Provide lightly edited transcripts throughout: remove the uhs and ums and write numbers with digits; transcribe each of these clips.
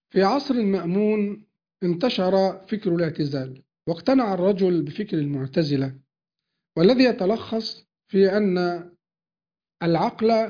في عصر المأمون انتشر فكر الاعتزال، واقتنع الرجل بفكر المعتزلة، والذي يتلخص في أن العقل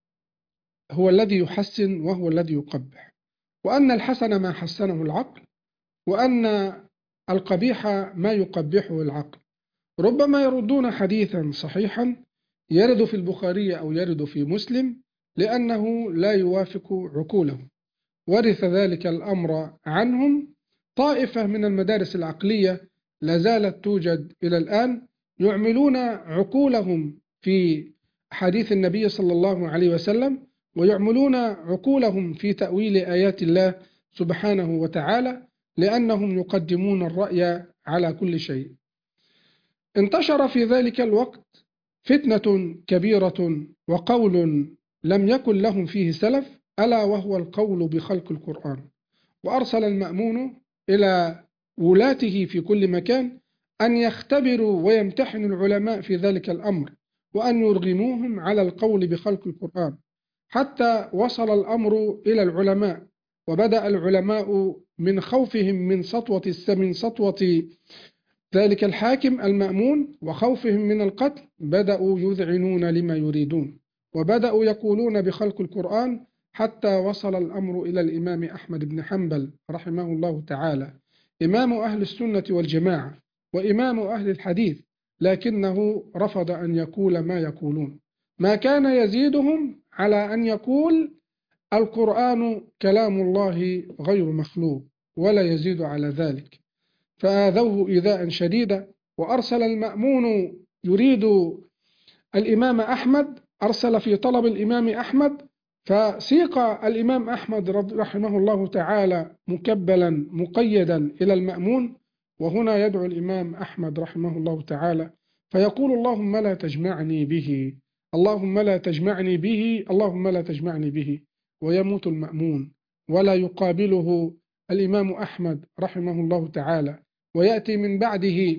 هو الذي يحسن وهو الذي يقبح، وأن الحسن ما حسنه العقل، وأن القبيح ما يقبحه العقل. ربما يردون حديثا صحيحا يرد في البخاري أو يرد في مسلم لأنه لا يوافق عقولهم. ورث ذلك الأمر عنهم طائفة من المدارس العقلية لا زالت توجد إلى الآن، يعملون عقولهم في حديث النبي صلى الله عليه وسلم، ويعملون عقولهم في تأويل آيات الله سبحانه وتعالى، لأنهم يقدمون الرأي على كل شيء. انتشر في ذلك الوقت فتنة كبيرة وقول لم يكن لهم فيه سلف، ألا وهو القول بخلق القرآن. وأرسل المأمون إلى ولاته في كل مكان أن يختبروا ويمتحنوا العلماء في ذلك الأمر، وأن يرغموهم على القول بخلق القرآن، حتى وصل الأمر إلى العلماء. وبدأ العلماء من خوفهم من سطوة ذلك الحاكم المأمون وخوفهم من القتل بدأوا يذعنون لما يريدون، وبدأوا يقولون بخلق القرآن، حتى وصل الأمر إلى الإمام أحمد بن حنبل رحمه الله تعالى، إمام أهل السنة والجماعة وإمام أهل الحديث، لكنه رفض أن يقول ما يقولون. ما كان يزيدهم على أن يقول القرآن كلام الله غير مخلوق، ولا يزيد على ذلك. فآذوه إيذاء شديدا، وأرسل المأمون يريد الإمام أحمد، أرسل في طلب الإمام أحمد، فسيق الإمام أحمد رحمه الله تعالى مكبلا مقيدا إلى المأمون. وهنا يدعو الإمام أحمد رحمه الله تعالى فيقول: اللهم لا تجمعني به، اللهم لا تجمعني به، اللهم لا تجمعني به. ويموت المأمون ولا يقابله الإمام أحمد رحمه الله تعالى، ويأتي من بعده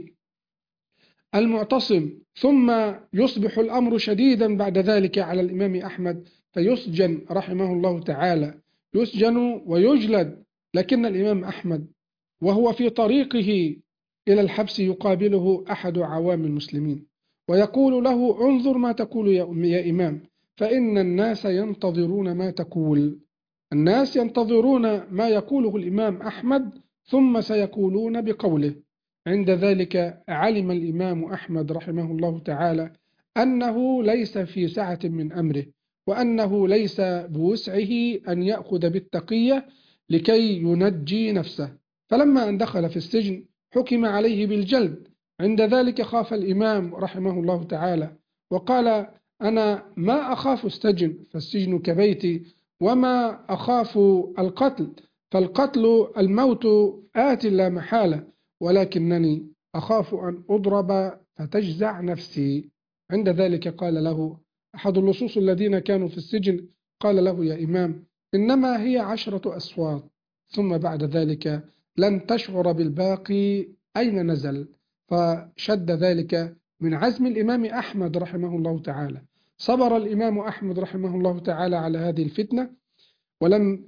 المعتصم، ثم يصبح الأمر شديدا بعد ذلك على الإمام أحمد، فيسجن رحمه الله تعالى، يسجن ويجلد. لكن الإمام أحمد وهو في طريقه إلى الحبس يقابله أحد عوام المسلمين ويقول له: انظر ما تقول يا إمام، فإن الناس ينتظرون ما تقول. الناس ينتظرون ما يقوله الإمام أحمد، ثم سيقولون بقوله. عند ذلك علم الإمام أحمد رحمه الله تعالى أنه ليس في سعة من أمره، وأنه ليس بوسعه أن يأخذ بالتقية لكي ينجي نفسه. فلما أن دخل في السجن حكم عليه بالجلد. عند ذلك خاف الإمام رحمه الله تعالى وقال: أنا ما أخاف السجن، فالسجن كبيتي، وما أخاف القتل، فالقتل الموت آت لا محالة، ولكنني أخاف أن أضرب فتجزع نفسي. عند ذلك قال له أحد اللصوص الذين كانوا في السجن، قال له: يا إمام، إنما هي 10 أصوات، ثم بعد ذلك لن تشعر بالباقي أين نزل. فشد ذلك من عزم الإمام أحمد رحمه الله تعالى. صبر الإمام أحمد رحمه الله تعالى على هذه الفتنة، ولم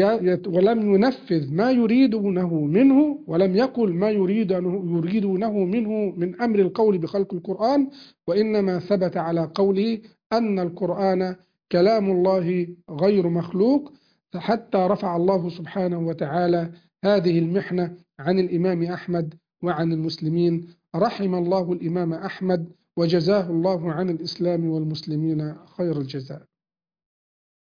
ينفذ ما يريدونه منه، ولم يقل ما يريدونه منه من أمر القول بخلق القرآن، وإنما ثبت على قوله أن القرآن كلام الله غير مخلوق، فحتى رفع الله سبحانه وتعالى هذه المحنة عن الإمام أحمد وعن المسلمين. رحم الله الإمام أحمد، وجزاه الله عن الإسلام والمسلمين خير الجزاء.